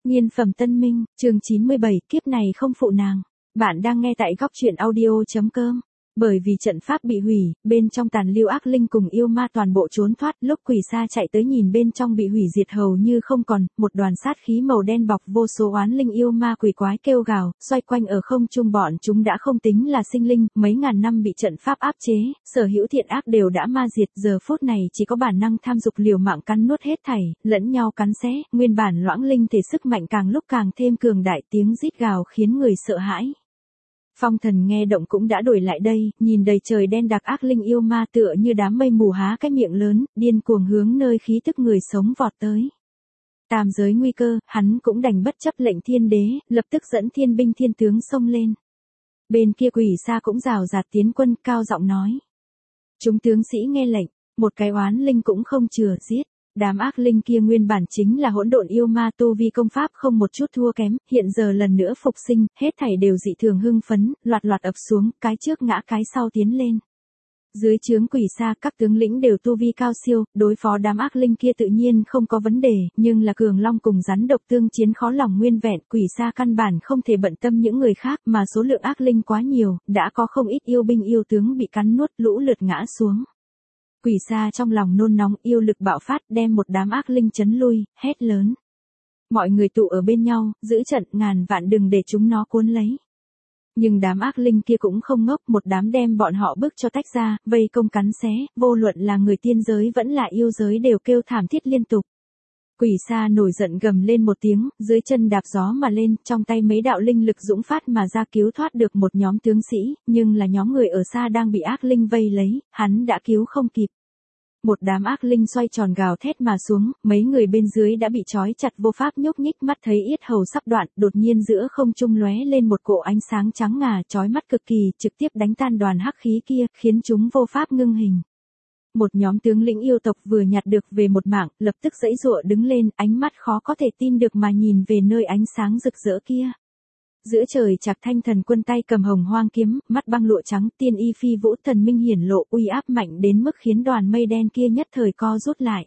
Nhiên phẩm Tân Minh, chương 97, kiếp này không phụ nàng. Bạn đang nghe tại góc truyện audio.com. Bởi vì trận pháp bị hủy, bên trong tàn lưu ác linh cùng yêu ma toàn bộ trốn thoát, lúc Quỷ Sa chạy tới nhìn bên trong bị hủy diệt hầu như không còn, một đoàn sát khí màu đen bọc vô số oán linh yêu ma quỷ quái kêu gào, xoay quanh ở không trung bọn chúng đã không tính là sinh linh, mấy ngàn năm bị trận pháp áp chế, sở hữu thiện ác đều đã ma diệt, giờ phút này chỉ có bản năng tham dục liều mạng cắn nuốt hết thảy, lẫn nhau cắn xé, nguyên bản loãng linh thể sức mạnh càng lúc càng thêm cường đại, tiếng rít gào khiến người sợ hãi. Phong Thần nghe động cũng đã đổi lại đây, nhìn đầy trời đen đặc ác linh yêu ma tựa như đám mây mù há cái miệng lớn, điên cuồng hướng nơi khí tức người sống vọt tới. Tam giới nguy cơ, hắn cũng đành bất chấp lệnh thiên đế, lập tức dẫn thiên binh thiên tướng xông lên. Bên kia Quỷ Sa cũng rào rạt tiến quân, cao giọng nói. Chúng tướng sĩ nghe lệnh, một cái oán linh cũng không chừa giết. Đám ác linh kia nguyên bản chính là hỗn độn yêu ma tu vi công pháp không một chút thua kém, hiện giờ lần nữa phục sinh, hết thảy đều dị thường hưng phấn, loạt loạt ập xuống, cái trước ngã cái sau tiến lên. Dưới trướng Quỷ Sa các tướng lĩnh đều tu vi cao siêu, đối phó đám ác linh kia tự nhiên không có vấn đề, nhưng là cường long cùng rắn độc tương chiến khó lòng nguyên vẹn, Quỷ Sa căn bản không thể bận tâm những người khác mà số lượng ác linh quá nhiều, đã có không ít yêu binh yêu tướng bị cắn nuốt lũ lượt ngã xuống. Quỷ Sa trong lòng nôn nóng yêu lực bạo phát đem một đám ác linh chấn lui, hét lớn. Mọi người tụ ở bên nhau, giữ trận ngàn vạn đừng để chúng nó cuốn lấy. Nhưng đám ác linh kia cũng không ngốc, một đám đem bọn họ bước cho tách ra, vây công cắn xé, vô luận là người tiên giới vẫn là yêu giới đều kêu thảm thiết liên tục. Quỷ Sa nổi giận gầm lên một tiếng, dưới chân đạp gió mà lên, trong tay mấy đạo linh lực dũng phát mà ra cứu thoát được một nhóm tướng sĩ, nhưng là nhóm người ở xa đang bị ác linh vây lấy, hắn đã cứu không kịp. Một đám ác linh xoay tròn gào thét mà xuống, mấy người bên dưới đã bị trói chặt vô pháp nhúc nhích, mắt thấy yết hầu sắp đoạn, đột nhiên giữa không trung lóe lên một cỗ ánh sáng trắng ngà chói mắt cực kỳ, trực tiếp đánh tan đoàn hắc khí kia, khiến chúng vô pháp ngưng hình. Một nhóm tướng lĩnh yêu tộc vừa nhặt được về một mảng, lập tức giãy giụa đứng lên, ánh mắt khó có thể tin được mà nhìn về nơi ánh sáng rực rỡ kia. Giữa trời Trạc Thanh Thần Quân tay cầm hồng hoang kiếm, mắt băng lụa trắng, tiên y phi vũ thần minh hiển lộ, uy áp mạnh đến mức khiến đoàn mây đen kia nhất thời co rút lại.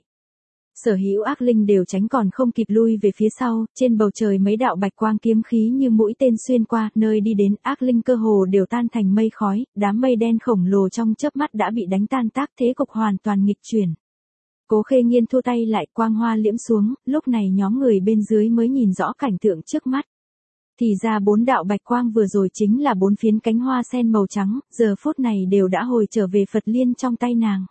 Sở hữu ác linh đều tránh còn không kịp lui về phía sau, trên bầu trời mấy đạo bạch quang kiếm khí như mũi tên xuyên qua, nơi đi đến ác linh cơ hồ đều tan thành mây khói, đám mây đen khổng lồ trong chớp mắt đã bị đánh tan tác, thế cục hoàn toàn nghịch chuyển. Cố Khê Nghiên thua tay lại, quang hoa liễm xuống, lúc này nhóm người bên dưới mới nhìn rõ cảnh tượng trước mắt. Thì ra 4 đạo bạch quang vừa rồi chính là 4 phiến cánh hoa sen màu trắng, giờ phút này đều đã hồi trở về Phật Liên trong tay nàng.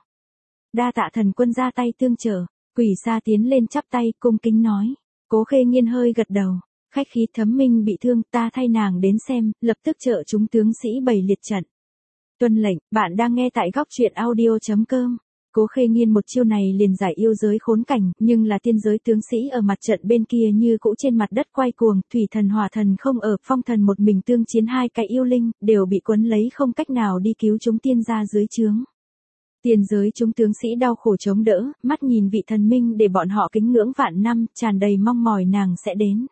Đa tạ thần quân ra tay tương trợ. Quỷ Sa tiến lên chắp tay, cung kính nói. Cố Khê Nghiên hơi gật đầu. Khách khí Thấm Minh bị thương, ta thay nàng đến xem, lập tức trợ chúng tướng sĩ bày liệt trận. Tuân lệnh, bạn đang nghe tại góc truyện audio.com. Cố Khê Nghiên một chiêu này liền giải yêu giới khốn cảnh, nhưng là tiên giới tướng sĩ ở mặt trận bên kia như cũ trên mặt đất quay cuồng, thủy thần hỏa thần không ở, phong thần một mình tương chiến hai cái yêu linh, đều bị quấn lấy không cách nào đi cứu chúng tiên ra dưới trướng. Tiên giới chúng tướng sĩ đau khổ chống đỡ, mắt nhìn vị thần minh để bọn họ kính ngưỡng vạn năm, tràn đầy mong mỏi nàng sẽ đến.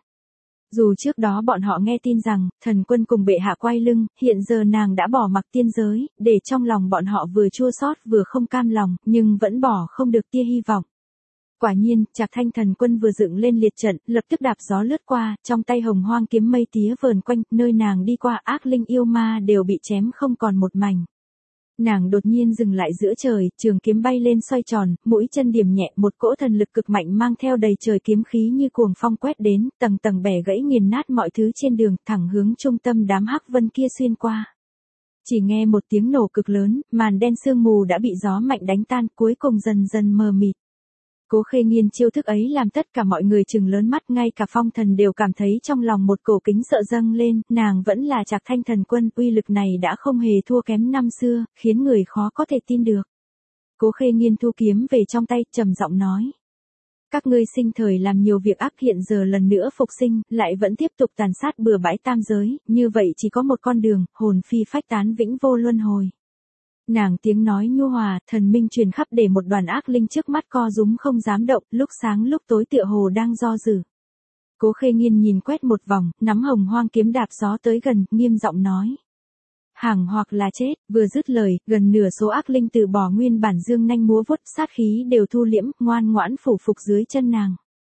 Dù trước đó bọn họ nghe tin rằng, thần quân cùng bệ hạ quay lưng, hiện giờ nàng đã bỏ mặc tiên giới, để trong lòng bọn họ vừa chua xót vừa không cam lòng, nhưng vẫn bỏ không được tia hy vọng. Quả nhiên, Trạc Thanh Thần Quân vừa dựng lên liệt trận, lập tức đạp gió lướt qua, trong tay hồng hoang kiếm mây tía vờn quanh, nơi nàng đi qua ác linh yêu ma đều bị chém không còn một mảnh. Nàng đột nhiên dừng lại giữa trời, trường kiếm bay lên xoay tròn, mũi chân điểm nhẹ, một cỗ thần lực cực mạnh mang theo đầy trời kiếm khí như cuồng phong quét đến, tầng tầng bẻ gãy nghiền nát mọi thứ trên đường, thẳng hướng trung tâm đám hắc vân kia xuyên qua. Chỉ nghe một tiếng nổ cực lớn, màn đen sương mù đã bị gió mạnh đánh tan, cuối cùng dần dần mờ mịt. Cố Khê Nghiên chiêu thức ấy làm tất cả mọi người trừng lớn mắt, ngay cả phong thần đều cảm thấy trong lòng một cổ kính sợ dâng lên, nàng vẫn là Trạc Thanh Thần Quân, uy lực này đã không hề thua kém năm xưa, khiến người khó có thể tin được. Cố Khê Nghiên thu kiếm về trong tay, trầm giọng nói. Các ngươi sinh thời làm nhiều việc ác, hiện giờ lần nữa phục sinh, lại vẫn tiếp tục tàn sát bừa bãi tam giới, như vậy chỉ có một con đường, hồn phi phách tán vĩnh vô luân hồi. Nàng tiếng nói nhu hòa, thần minh truyền khắp để một đoàn ác linh trước mắt co rúm không dám động, lúc sáng lúc tối tựa hồ đang do dự. Cố Khê Nghiên nhìn quét một vòng, nắm hồng hoang kiếm đạp gió tới gần, nghiêm giọng nói. Hàng hoặc là chết, vừa dứt lời, gần nửa số ác linh từ bỏ nguyên bản dương nanh múa vuốt, sát khí đều thu liễm, ngoan ngoãn phủ phục dưới chân nàng.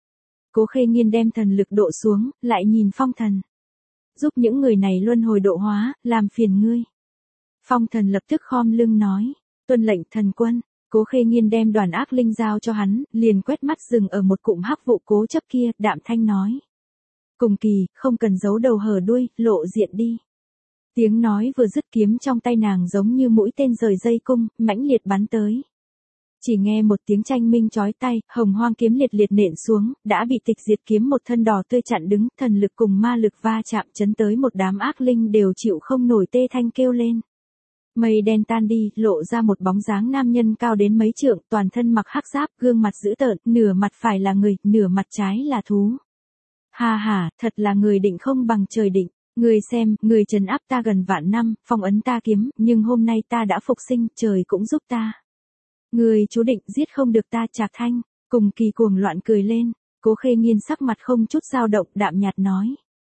Cố Khê Nghiên đem thần lực độ xuống, lại nhìn Phong Thần. Giúp những người này luân hồi độ hóa, làm phiền ngươi. Phong Thần lập tức khom lưng nói, tuân lệnh thần quân. Cố Khê Nghiên đem đoàn ác linh giao cho hắn, liền quét mắt dừng ở một cụm hắc vụ cố chấp kia, đạm thanh nói. Cùng Kỳ, không cần giấu đầu hở đuôi, lộ diện đi. Tiếng nói vừa dứt, kiếm trong tay nàng giống như mũi tên rời dây cung, mãnh liệt bắn tới. Chỉ nghe một tiếng tranh minh chói tai, hồng hoang kiếm liệt liệt nện xuống, đã bị Tịch Diệt kiếm một thân đỏ tươi chặn đứng, thần lực cùng ma lực va chạm chấn tới một đám ác linh đều chịu không nổi tê thanh kêu lên. Mây đen tan đi, lộ ra một bóng dáng nam nhân cao đến mấy trượng, toàn thân mặc hắc giáp, gương mặt dữ tợn, nửa mặt phải là người, nửa mặt trái là thú. Ha ha, thật là người định không bằng trời định. Người xem, người trấn áp ta gần vạn năm, phong ấn ta kiếm, nhưng hôm nay ta đã phục sinh, trời cũng giúp ta. Người chú định giết không được ta. Trạc Thanh, Cùng Kỳ cuồng loạn cười lên. Cố Khê Nghiên sắc mặt không chút dao động, đạm nhạt nói.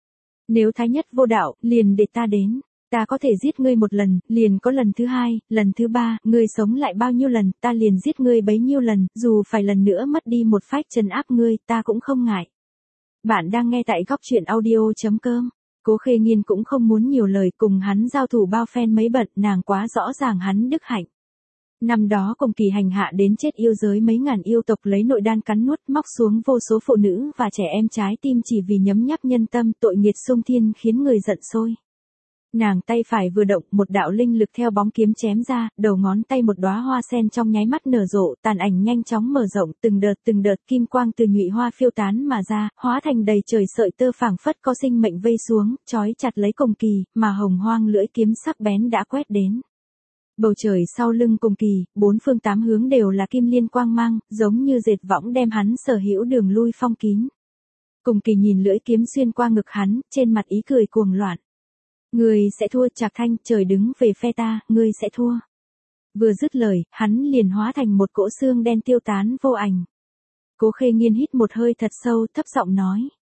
Nếu thái nhất vô đạo, liền để ta đến. Ta có thể giết ngươi một lần, liền có lần thứ hai, lần thứ ba, ngươi sống lại bao nhiêu lần, ta liền giết ngươi bấy nhiêu lần, dù phải lần nữa mất đi một phách trấn áp ngươi, ta cũng không ngại. Bạn đang nghe tại góc truyện audio.com. Cố Khê Nghiên cũng không muốn nhiều lời, cùng hắn giao thủ bao phen mấy bận, nàng quá rõ ràng hắn đức hạnh. Năm đó Cùng Kỳ hành hạ đến chết yêu giới mấy ngàn yêu tộc, lấy nội đan cắn nuốt, móc xuống vô số phụ nữ và trẻ em trái tim chỉ vì nhấm nháp nhân tâm, tội nghiệt xung thiên khiến người giận sôi. Nàng tay phải vừa động, một đạo linh lực theo bóng kiếm chém ra, đầu ngón tay một đóa hoa sen trong nháy mắt nở rộ, tàn ảnh nhanh chóng mở rộng, từng đợt kim quang từ nhụy hoa phiêu tán mà ra, hóa thành đầy trời sợi tơ phảng phất có sinh mệnh vây xuống, trói chặt lấy Cùng Kỳ, mà hồng hoang lưỡi kiếm sắc bén đã quét đến. Bầu trời sau lưng Cùng Kỳ, bốn phương tám hướng đều là kim liên quang mang, giống như dệt võng đem hắn sở hữu đường lui phong kín. Cùng Kỳ nhìn lưỡi kiếm xuyên qua ngực hắn, trên mặt ý cười cuồng loạn. Ngươi sẽ thua. Trạc Thanh, trời đứng về phe ta, ngươi sẽ thua. Vừa dứt lời, hắn liền hóa thành một cỗ xương đen tiêu tán vô ảnh. Cố Khê Nghiên hít một hơi thật sâu, thấp giọng nói.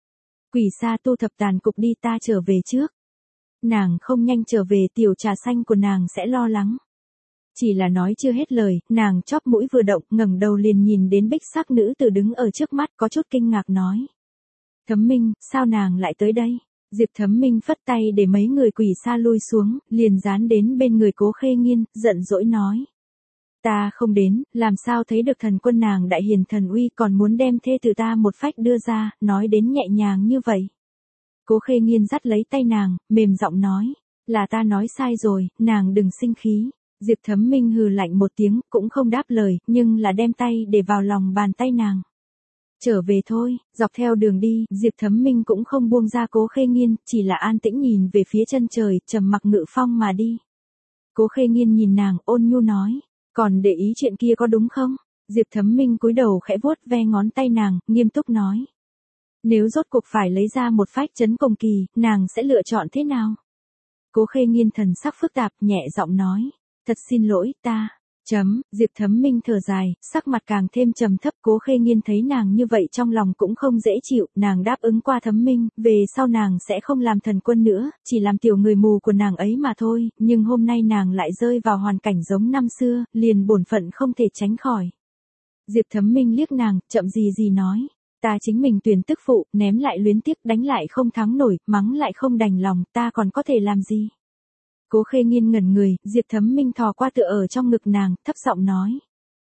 Quỷ Sa tu thập tàn cục đi, ta trở về trước. Nàng không nhanh trở về, tiểu trà xanh của nàng sẽ lo lắng. Chỉ là nói chưa hết lời, nàng chóp mũi vừa động, ngẩng đầu liền nhìn đến bích sắc nữ tử đứng ở trước mắt, có chút kinh ngạc nói. Thấm Minh, sao nàng lại tới đây? Diệp Thấm Minh phất tay để mấy người Quỷ Sa lui xuống, liền dán đến bên người Cố Khê Nghiên, giận dỗi nói. Ta không đến, làm sao thấy được thần quân nàng đại hiền thần uy, còn muốn đem thê tử ta một phách đưa ra, nói đến nhẹ nhàng như vậy. Cố Khê Nghiên dắt lấy tay nàng, mềm giọng nói, là ta nói sai rồi, nàng đừng sinh khí. Diệp Thấm Minh hừ lạnh một tiếng, cũng không đáp lời, nhưng là đem tay để vào lòng bàn tay nàng. Trở về thôi. Dọc theo đường đi, Diệp Thấm Minh cũng không buông ra Cố Khê Nghiên, chỉ là an tĩnh nhìn về phía chân trời, trầm mặc ngự phong mà đi. Cố Khê Nghiên nhìn nàng, ôn nhu nói, còn để ý chuyện kia có đúng không? Diệp Thấm Minh cúi đầu khẽ vuốt ve ngón tay nàng, nghiêm túc nói. Nếu rốt cuộc phải lấy ra một phách trấn Cùng Kỳ, nàng sẽ lựa chọn thế nào? Cố Khê Nghiên thần sắc phức tạp, nhẹ giọng nói, thật xin lỗi, ta. Diệp Thấm Minh thở dài, sắc mặt càng thêm trầm thấp. Cố Khê Nghiên thấy nàng như vậy trong lòng cũng không dễ chịu, nàng đáp ứng qua Thấm Minh, về sau nàng sẽ không làm thần quân nữa, chỉ làm tiểu người mù của nàng ấy mà thôi, nhưng hôm nay nàng lại rơi vào hoàn cảnh giống năm xưa, liền bổn phận không thể tránh khỏi. Diệp Thấm Minh liếc nàng, chậm gì nói, ta chính mình tuyển tức phụ, ném lại luyến tiếc, đánh lại không thắng nổi, mắng lại không đành lòng, ta còn có thể làm gì? Cố Khê Nghiên ngẩn người, Diệp Thấm Minh thò qua tựa ở trong ngực nàng, thấp giọng nói.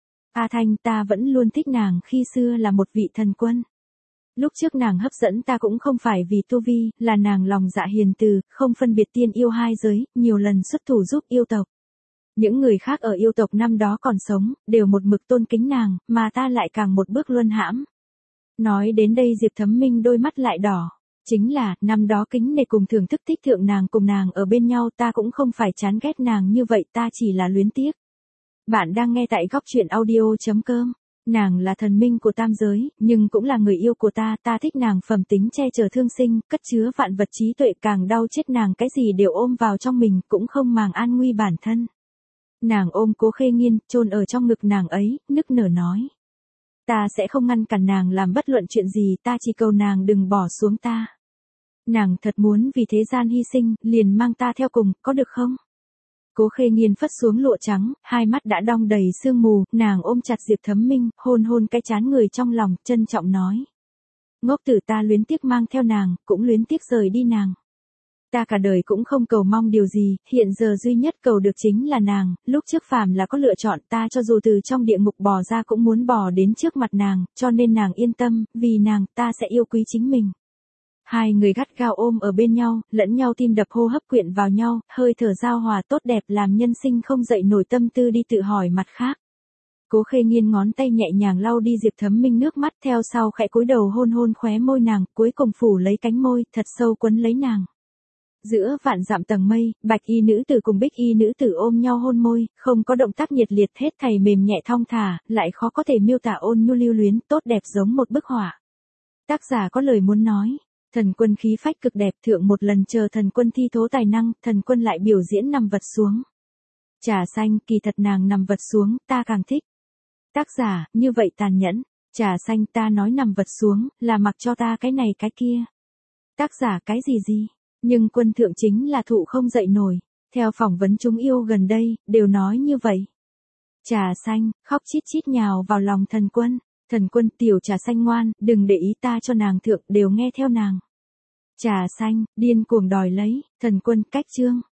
A Thanh, ta vẫn luôn thích nàng khi xưa là một vị thần quân. Lúc trước nàng hấp dẫn ta cũng không phải vì tu vi, là nàng lòng dạ hiền từ, không phân biệt tiên yêu hai giới, nhiều lần xuất thủ giúp yêu tộc. Những người khác ở yêu tộc năm đó còn sống, đều một mực tôn kính nàng, mà ta lại càng một bước luân hãm. Nói đến đây Diệp Thấm Minh đôi mắt lại đỏ. Chính là, năm đó kính nể cùng thưởng thức thích thượng nàng cùng nàng ở bên nhau, ta cũng không phải chán ghét nàng như vậy, ta chỉ là luyến tiếc. Bạn đang nghe tại góc truyện audio.com. Nàng là thần minh của tam giới, nhưng cũng là người yêu của ta, ta thích nàng phẩm tính che chở thương sinh, cất chứa vạn vật trí tuệ, càng đau chết nàng cái gì đều ôm vào trong mình, cũng không màng an nguy bản thân. Nàng ôm Cố Khê Nghiên, chôn ở trong ngực nàng ấy, nức nở nói. Ta sẽ không ngăn cản nàng làm bất luận chuyện gì, ta chỉ cầu nàng đừng bỏ xuống ta. Nàng thật muốn vì thế gian hy sinh, liền mang ta theo cùng, có được không? Cố Khê Nghiên phất xuống lụa trắng, hai mắt đã đong đầy sương mù, nàng ôm chặt Diệp Thấm Minh, hôn hôn cái trán người trong lòng, trân trọng nói. Ngốc tử ta luyến tiếc mang theo nàng, cũng luyến tiếc rời đi nàng. Ta cả đời cũng không cầu mong điều gì, hiện giờ duy nhất cầu được chính là nàng, lúc trước phàm là có lựa chọn ta cho dù từ trong địa ngục bò ra cũng muốn bò đến trước mặt nàng, cho nên nàng yên tâm, vì nàng ta sẽ yêu quý chính mình. Hai người gắt gao ôm ở bên nhau, lẫn nhau tim đập hô hấp quyện vào nhau, hơi thở giao hòa tốt đẹp làm nhân sinh không dậy nổi tâm tư đi tự hỏi mặt khác. Cố Khê Nghiên ngón tay nhẹ nhàng lau đi Diệp Thấm Minh nước mắt, theo sau khẽ cúi đầu hôn hôn khóe môi nàng, cuối cùng phủ lấy cánh môi, thật sâu quấn lấy nàng. Giữa vạn dặm tầng mây, bạch y nữ tử cùng bích y nữ tử ôm nhau hôn môi, không có động tác nhiệt liệt, hết thảy mềm nhẹ thong thả, lại khó có thể miêu tả ôn nhu lưu luyến, tốt đẹp giống một bức họa. Tác giả có lời muốn nói. Thần Quân khí phách cực đẹp, thượng một lần chờ Thần Quân thi thố tài năng, Thần Quân lại biểu diễn nằm vật xuống. Trà xanh, kỳ thật nàng nằm vật xuống, ta càng thích. Tác giả, như vậy tàn nhẫn. Trà xanh, ta nói nằm vật xuống, là mặc cho ta cái này cái kia. Tác giả, cái gì. Nhưng Quân thượng chính là thụ không dậy nổi. Theo phỏng vấn chúng yêu gần đây, đều nói như vậy. Trà xanh, khóc chít chít nhào vào lòng Thần Quân. Thần Quân, tiểu trà xanh ngoan, đừng để ý ta cho nàng thượng, đều nghe theo nàng. Trà xanh, điên cuồng đòi lấy, Thần Quân, cách chương.